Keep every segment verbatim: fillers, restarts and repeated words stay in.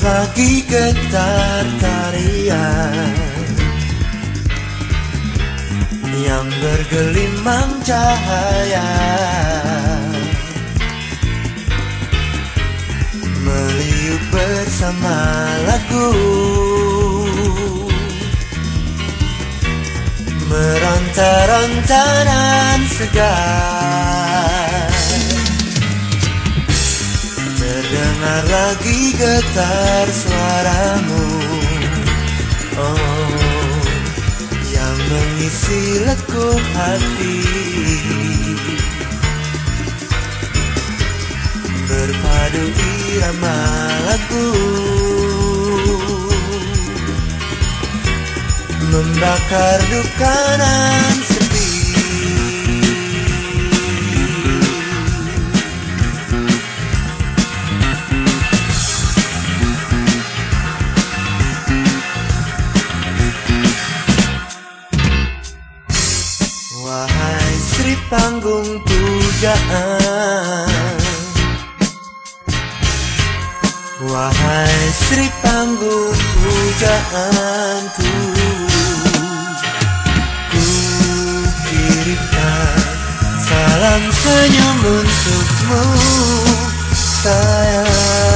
lagi getar tarian yang bergelimang cahaya, meliuk bersama lagu, meronta-ronta dan segar. Terdengar lagi getar suaramu, oh, yang mengisi lekuk hati, berpadu irama lagu, membakar duka dan sepi. Wahai Sri Panggung Pujaan, wahai Sri Panggung Pujaanku, ku kirimkan salam senyum untukmu sayang.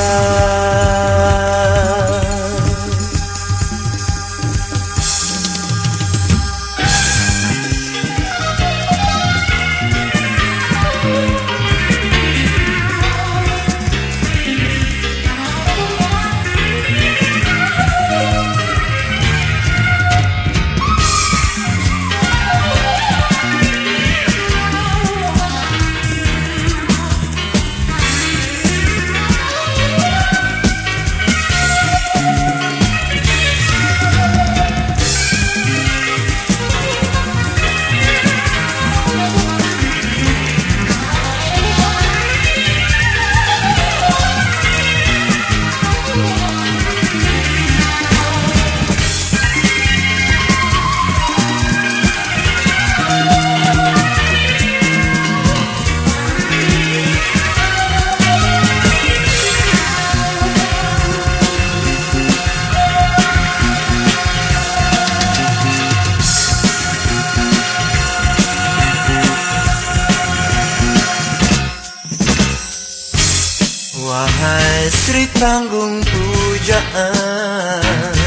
Wahai Sri Panggung Pujaan,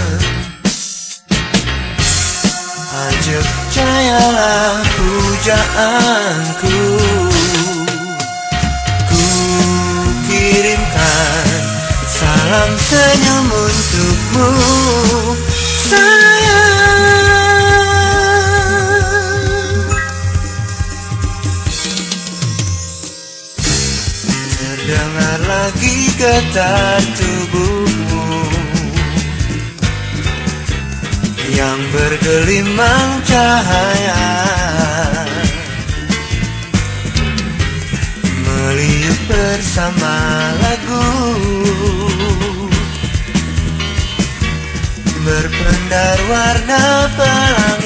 ajak percayalah pujaanku, ku kirimkan salam senyum untukmu sayang. Terdengar lagi getar tubuhmu yang bergelimang cahaya, meliuk bersama lagu, berpendar warna pelangi.